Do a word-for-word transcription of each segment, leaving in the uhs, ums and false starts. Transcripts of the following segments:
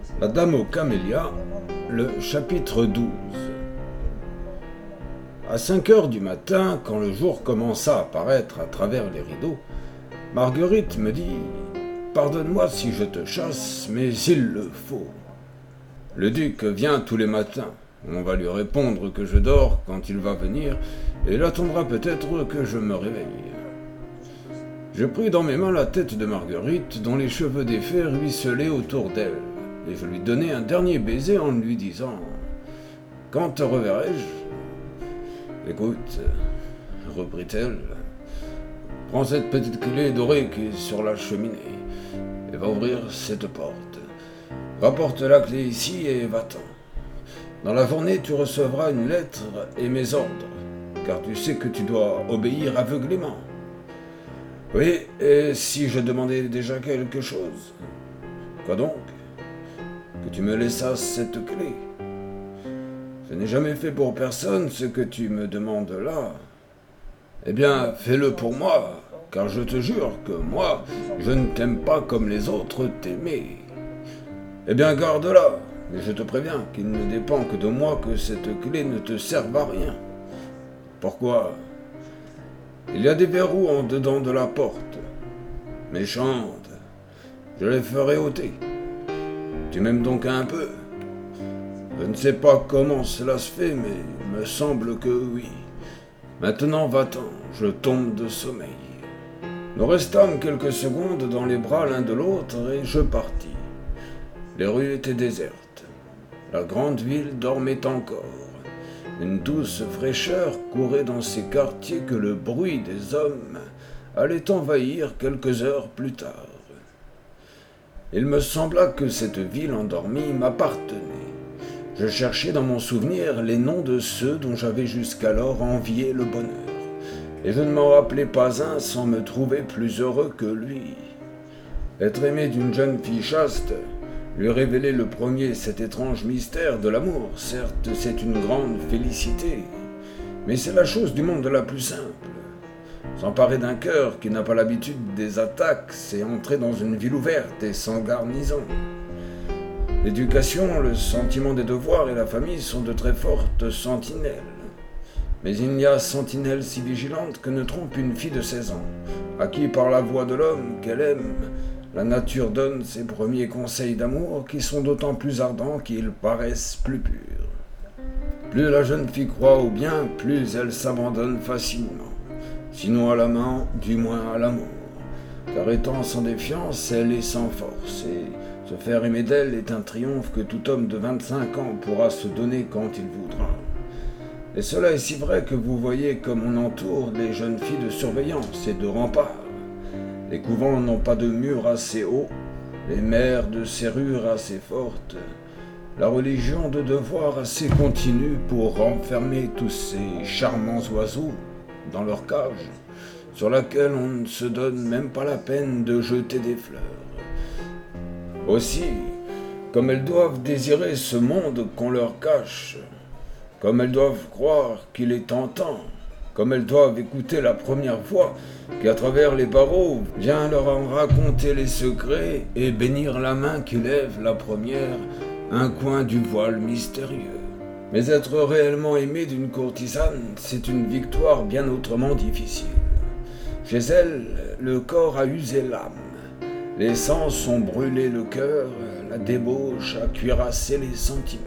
La Dame aux Camélias, le chapitre douze. À cinq heures du matin, quand le jour commença à paraître à travers les rideaux, Marguerite me dit « Pardonne-moi si je te chasse, mais il le faut. Le duc vient tous les matins. On va lui répondre que je dors quand il va venir, et il attendra peut-être que je me réveille. » Je pris dans mes mains la tête de Marguerite, dont les cheveux défaits ruisselaient autour d'elle, et je lui donnai un dernier baiser en lui disant « Quand te reverrai-je » ? « Écoute, reprit-elle, prends cette petite clé dorée qui est sur la cheminée, et va ouvrir cette porte. Rapporte la clé ici et va-t'en. Dans la journée, tu recevras une lettre et mes ordres, car tu sais que tu dois obéir aveuglément. Oui, et si je demandais déjà quelque chose? Quoi donc? Que tu me laissasses cette clé. Je n'ai jamais fait pour personne ce que tu me demandes là. Eh bien, fais-le pour moi, car je te jure que moi, je ne t'aime pas comme les autres t'aimaient. Eh bien, garde-la, mais je te préviens qu'il ne dépend que de moi que cette clé ne te serve à rien. Pourquoi? Il y a des verrous en dedans de la porte. Méchante, je les ferai ôter. Tu m'aimes donc un peu? Je ne sais pas comment cela se fait, mais il me semble que oui. Maintenant va-t'en, je tombe de sommeil. Nous restâmes quelques secondes dans les bras l'un de l'autre et je partis. Les rues étaient désertes. La grande ville dormait encore. Une douce fraîcheur courait dans ces quartiers que le bruit des hommes allait envahir quelques heures plus tard. Il me sembla que cette ville endormie m'appartenait. Je cherchais dans mon souvenir les noms de ceux dont j'avais jusqu'alors envié le bonheur, et je ne m'en rappelais pas un sans me trouver plus heureux que lui. Être aimé d'une jeune fille chaste, lui révéler le premier cet étrange mystère de l'amour, certes c'est une grande félicité, mais c'est la chose du monde la plus simple. S'emparer d'un cœur qui n'a pas l'habitude des attaques, c'est entrer dans une ville ouverte et sans garnison. L'éducation, le sentiment des devoirs et la famille sont de très fortes sentinelles. Mais il n'y a sentinelle si vigilante que ne trompe une fille de seize ans, à qui par la voix de l'homme qu'elle aime, la nature donne ses premiers conseils d'amour qui sont d'autant plus ardents qu'ils paraissent plus purs. Plus la jeune fille croit au bien, plus elle s'abandonne facilement, sinon à l'amant, du moins à l'amour, car étant sans défiance, elle est sans force, et se faire aimer d'elle est un triomphe que tout homme de vingt-cinq ans pourra se donner quand il voudra. Et cela est si vrai que vous voyez comme on entoure les jeunes filles de surveillance et de remparts. Les couvents n'ont pas de murs assez hauts, les mers de serrures assez fortes, la religion de devoir assez continue pour renfermer tous ces charmants oiseaux dans leur cage, sur laquelle on ne se donne même pas la peine de jeter des fleurs. Aussi, comme elles doivent désirer ce monde qu'on leur cache, comme elles doivent croire qu'il est tentant, comme elles doivent écouter la première voix qui, à travers les barreaux, vient leur en raconter les secrets et bénir la main qui lève la première un coin du voile mystérieux. Mais être réellement aimé d'une courtisane, c'est une victoire bien autrement difficile. Chez elle, le corps a usé l'âme. Les sens ont brûlé le cœur, la débauche a cuirassé les sentiments.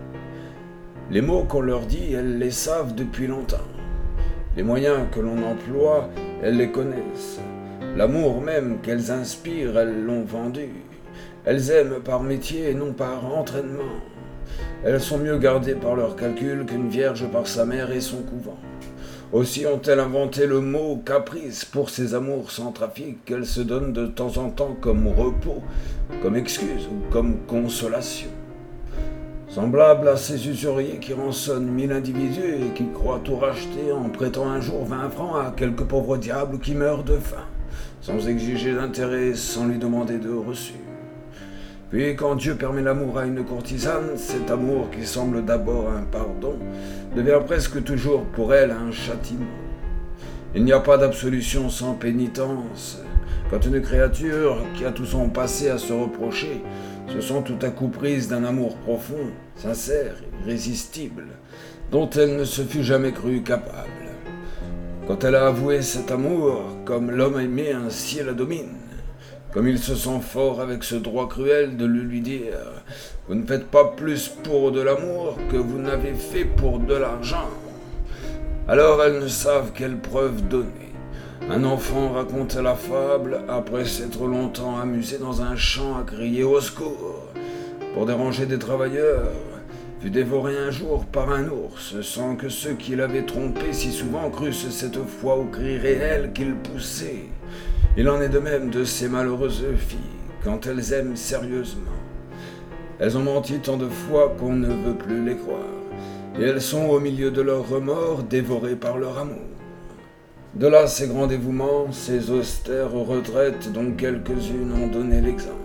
Les mots qu'on leur dit, elles les savent depuis longtemps. Les moyens que l'on emploie, elles les connaissent. L'amour même qu'elles inspirent, elles l'ont vendu. Elles aiment par métier et non par entraînement. Elles sont mieux gardées par leurs calculs qu'une vierge par sa mère et son couvent. Aussi ont-elles inventé le mot caprice pour ces amours sans trafic qu'elles se donnent de temps en temps comme repos, comme excuse ou comme consolation. Semblable à ces usuriers qui rançonnent mille individus et qui croient tout racheter en prêtant un jour vingt francs à quelque pauvre diable qui meurt de faim, sans exiger d'intérêt, sans lui demander de reçu. Puis quand Dieu permet l'amour à une courtisane, cet amour qui semble d'abord un pardon, devient presque toujours pour elle un châtiment. Il n'y a pas d'absolution sans pénitence. Quand une créature qui a tout son passé à se reprocher se sent tout à coup prise d'un amour profond, sincère, irrésistible, dont elle ne se fût jamais crue capable. Quand elle a avoué cet amour, comme l'homme aimé ainsi la domine, comme il se sent fort avec ce droit cruel de le lui dire « Vous ne faites pas plus pour de l'amour que vous n'avez fait pour de l'argent », alors elles ne savent quelle preuve donner. Un enfant raconte la fable après s'être longtemps amusé dans un champ à crier au secours pour déranger des travailleurs, fut dévoré un jour par un ours, sans que ceux qui l'avaient trompé si souvent crussent cette fois au cri réel qu'il poussait. Il en est de même de ces malheureuses filles, quand elles aiment sérieusement. Elles ont menti tant de fois qu'on ne veut plus les croire, et elles sont au milieu de leurs remords dévorées par leur amour. De là ces grands dévouements, ces austères retraites dont quelques-unes ont donné l'exemple.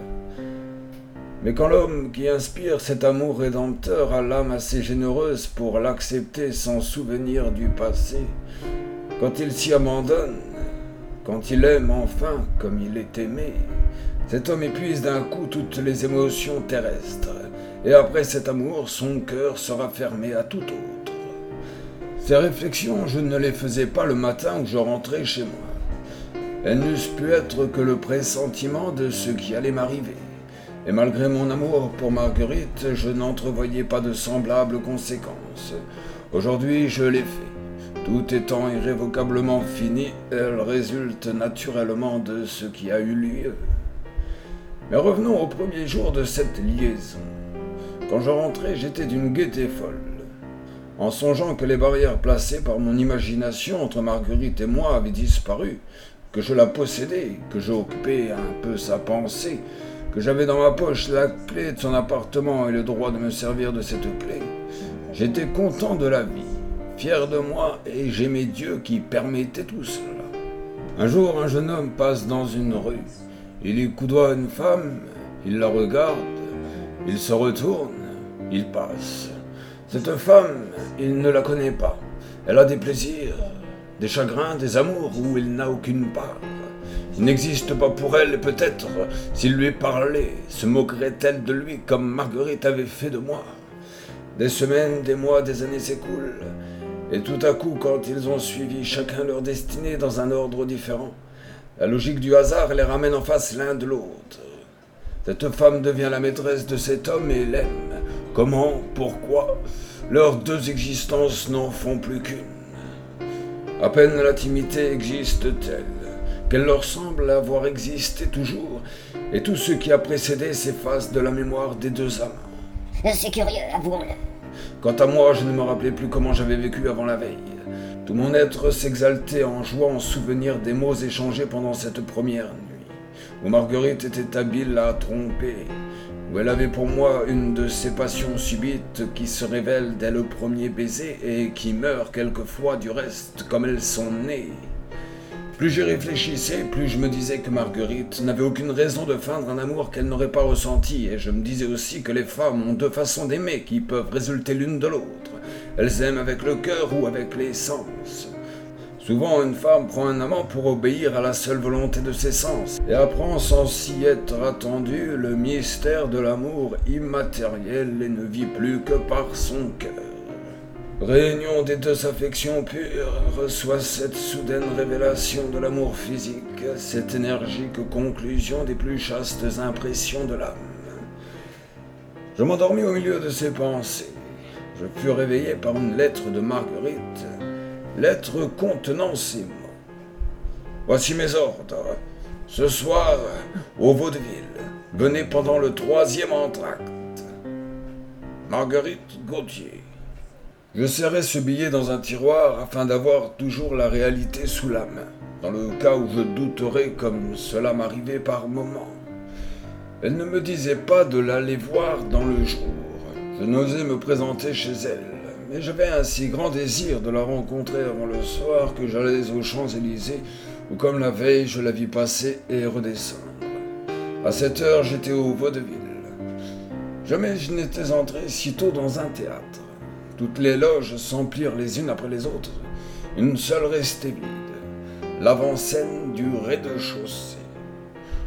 Mais quand l'homme qui inspire cet amour rédempteur a l'âme assez généreuse pour l'accepter sans souvenir du passé, quand il s'y abandonne, quand il aime enfin comme il est aimé, cet homme épuise d'un coup toutes les émotions terrestres, et après cet amour, son cœur sera fermé à tout autre. Ces réflexions, je ne les faisais pas le matin où je rentrais chez moi. Elles n'eussent pu être que le pressentiment de ce qui allait m'arriver. Et malgré mon amour pour Marguerite, je n'entrevoyais pas de semblables conséquences. Aujourd'hui, je l'ai fait. Tout étant irrévocablement fini, elle résulte naturellement de ce qui a eu lieu. Mais revenons au premier jour de cette liaison. Quand je rentrais, j'étais d'une gaieté folle. En songeant que les barrières placées par mon imagination entre Marguerite et moi avaient disparu, que je la possédais, que j'occupais un peu sa pensée, que j'avais dans ma poche la clé de son appartement et le droit de me servir de cette clé, j'étais content de la vie, fier de moi, et j'aimais Dieu qui permettait tout cela. Un jour, un jeune homme passe dans une rue. Il y coudoie une femme, il la regarde, il se retourne, il passe. Cette femme, il ne la connaît pas. Elle a des plaisirs, des chagrins, des amours où il n'a aucune part. Il n'existe pas pour elle, et peut-être, s'il lui parlait, se moquerait-elle de lui comme Marguerite avait fait de moi. Des semaines, des mois, des années s'écoulent, et tout à coup, quand ils ont suivi chacun leur destinée dans un ordre différent, la logique du hasard les ramène en face l'un de l'autre. Cette femme devient la maîtresse de cet homme et l'aime. Comment? Pourquoi? Leurs deux existences n'en font plus qu'une. À peine l'intimité existe-t-elle qu'elle leur semble avoir existé toujours, et tout ce qui a précédé s'efface de la mémoire des deux amants. C'est curieux, avouons-le. Quant à moi, je ne me rappelais plus comment j'avais vécu avant la veille. Tout mon être s'exaltait en joie en souvenir des mots échangés pendant cette première nuit, où Marguerite était habile à tromper, où elle avait pour moi une de ces passions subites qui se révèlent dès le premier baiser et qui meurent quelquefois du reste comme elles sont nées. Plus j'y réfléchissais, plus je me disais que Marguerite n'avait aucune raison de feindre un amour qu'elle n'aurait pas ressenti, et je me disais aussi que les femmes ont deux façons d'aimer qui peuvent résulter l'une de l'autre. Elles aiment avec le cœur ou avec les sens. Souvent, une femme prend un amant pour obéir à la seule volonté de ses sens, et apprend sans s'y être attendue le mystère de l'amour immatériel et ne vit plus que par son cœur. Réunion des deux affections pures, reçoit cette soudaine révélation de l'amour physique, cette énergique conclusion des plus chastes impressions de l'âme. Je m'endormis au milieu de ces pensées. Je fus réveillé par une lettre de Marguerite, lettre contenant ces mots. Voici mes ordres. Ce soir, au Vaudeville, venez pendant le troisième entracte. Marguerite Gauthier. Je serrai ce billet dans un tiroir afin d'avoir toujours la réalité sous la main, dans le cas où je douterais comme cela m'arrivait par moments. Elle ne me disait pas de l'aller voir dans le jour. Je n'osais me présenter chez elle, mais j'avais un si grand désir de la rencontrer avant le soir que j'allais aux Champs-Élysées, où comme la veille je la vis passer et redescendre. À cette heure j'étais au Vaudeville. Jamais je n'étais entré si tôt dans un théâtre. Toutes les loges s'emplirent les unes après les autres. Une seule restait vide, l'avant-scène du rez-de-chaussée.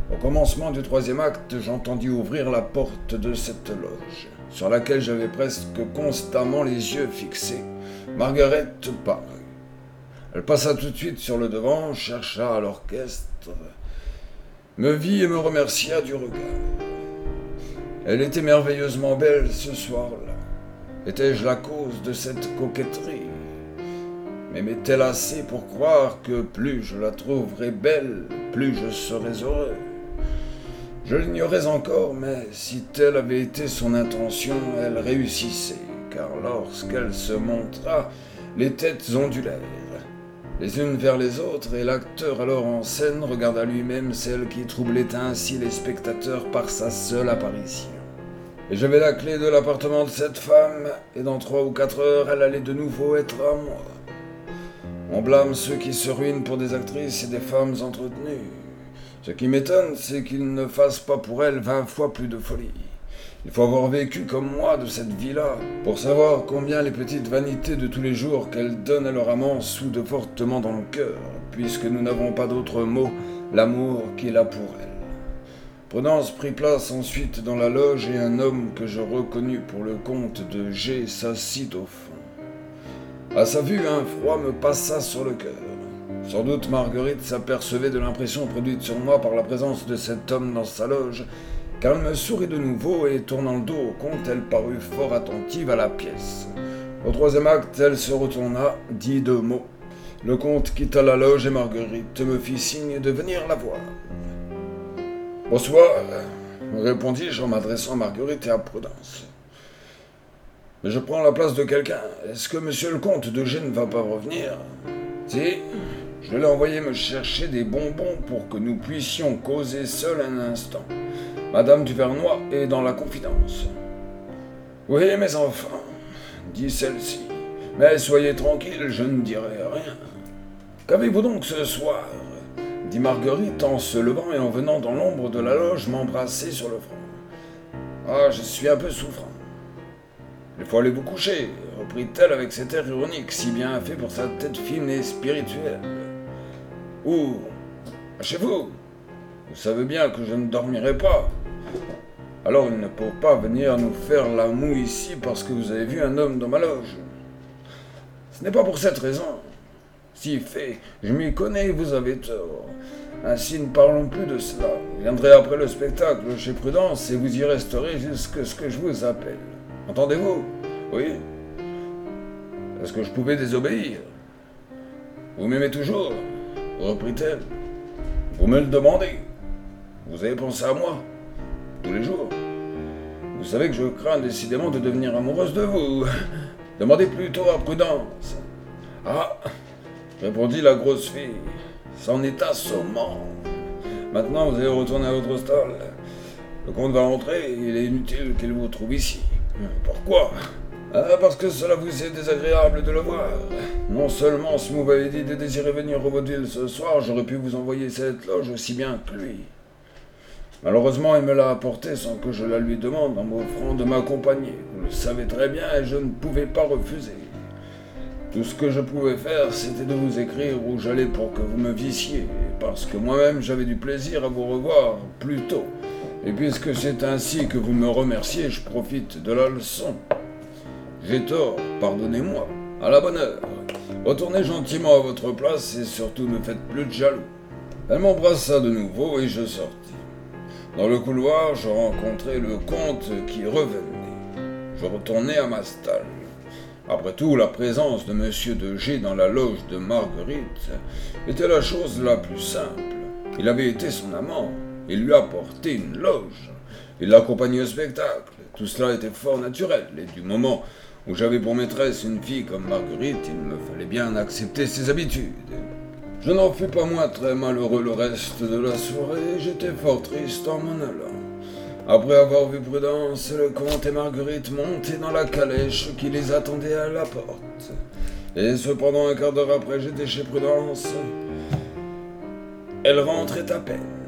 Au commencement du troisième acte, j'entendis ouvrir la porte de cette loge, sur laquelle j'avais presque constamment les yeux fixés. Margaret parut. Elle passa tout de suite sur le devant, chercha à l'orchestre, me vit et me remercia du regard. Elle était merveilleusement belle ce soir-là. Étais-je la cause de cette coquetterie? M'aimait-elle assez pour croire que plus je la trouverais belle, plus je serais heureux? Je l'ignorais encore, mais si telle avait été son intention, elle réussissait, car lorsqu'elle se montra, les têtes ondulèrent, les unes vers les autres, et l'acteur alors en scène regarda lui-même celle qui troublait ainsi les spectateurs par sa seule apparition. Et j'avais la clé de l'appartement de cette femme, et dans trois ou quatre heures, elle allait de nouveau être à moi. On blâme ceux qui se ruinent pour des actrices et des femmes entretenues. Ce qui m'étonne, c'est qu'ils ne fassent pas pour elles vingt fois plus de folie. Il faut avoir vécu comme moi de cette vie-là pour savoir combien les petites vanités de tous les jours qu'elles donnent à leur amant soudent fortement dans le cœur, puisque nous n'avons pas d'autre mot, l'amour qu'il a pour elles. Prudence prit place ensuite dans la loge et un homme que je reconnus pour le comte de G s'assit au fond. À sa vue, un froid me passa sur le cœur. Sans doute Marguerite s'apercevait de l'impression produite sur moi par la présence de cet homme dans sa loge, car elle me sourit de nouveau et, tournant le dos au comte, elle parut fort attentive à la pièce. Au troisième acte, elle se retourna, dit deux mots. Le comte quitta la loge et Marguerite me fit signe de venir la voir. « Bonsoir », répondis-je en m'adressant à Marguerite et à Prudence. « Mais je prends la place de quelqu'un. Est-ce que monsieur le comte de G ne va pas revenir ?»« Si, je l'ai envoyé me chercher des bonbons pour que nous puissions causer seuls un instant. Madame Duvernoy est dans la confidence. »« Oui, mes enfants, » dit celle-ci, « mais soyez tranquilles, je ne dirai rien. »« Qu'avez-vous donc ce soir ?» dit Marguerite en se levant et en venant dans l'ombre de la loge m'embrasser sur le front. « Ah, je suis un peu souffrant. »« Il faut aller vous coucher, » reprit-elle avec cet air ironique si bien fait pour sa tête fine et spirituelle. « Où ? Chez vous ? Vous savez bien que je ne dormirai pas. Alors il ne peut pas venir nous faire la moue ici parce que vous avez vu un homme dans ma loge. Ce n'est pas pour cette raison. Si fait, je m'y connais et vous avez tort. Ainsi ne parlons plus de cela. Je viendrai après le spectacle chez Prudence et vous y resterez jusqu'à ce que je vous appelle. Entendez-vous ? Oui ? Est-ce que je pouvais désobéir ? Vous m'aimez toujours ? Reprit-elle. Vous me le demandez. Vous avez pensé à moi ? Tous les jours. Vous savez que je crains décidément de devenir amoureuse de vous. Demandez plutôt à Prudence. Ah ! Répondit la grosse fille. C'en est assommant. Maintenant, vous allez retourner à votre stall. Le comte va rentrer et il est inutile qu'il vous trouve ici. Pourquoi ? Ah, parce que cela vous est désagréable de le voir. Non seulement si vous m'avez dit de désirer venir au vaudeville ce soir, j'aurais pu vous envoyer cette loge aussi bien que lui. Malheureusement, il me l'a apporté sans que je la lui demande en m'offrant de m'accompagner. Vous le savez très bien et je ne pouvais pas refuser. Tout ce que je pouvais faire, c'était de vous écrire où j'allais pour que vous me vissiez, parce que moi-même j'avais du plaisir à vous revoir plus tôt. Et puisque c'est ainsi que vous me remerciez, je profite de la leçon. J'ai tort, pardonnez-moi. À la bonne heure. Retournez gentiment à votre place et surtout ne faites plus de jaloux. Elle m'embrassa de nouveau et je sortis. Dans le couloir, je rencontrai le comte qui revenait. Je retournai à ma stalle. Après tout, la présence de monsieur de G dans la loge de Marguerite était la chose la plus simple. Il avait été son amant, il lui apportait une loge, il l'accompagnait au spectacle. Tout cela était fort naturel, et du moment où j'avais pour maîtresse une fille comme Marguerite, il me fallait bien accepter ses habitudes. Je n'en fus pas moins très malheureux le reste de la soirée, et j'étais fort triste en m'en allant. Après avoir vu Prudence, le comte et Marguerite monter dans la calèche qui les attendait à la porte. Et cependant, un quart d'heure après, j'étais chez Prudence. Elle rentrait à peine.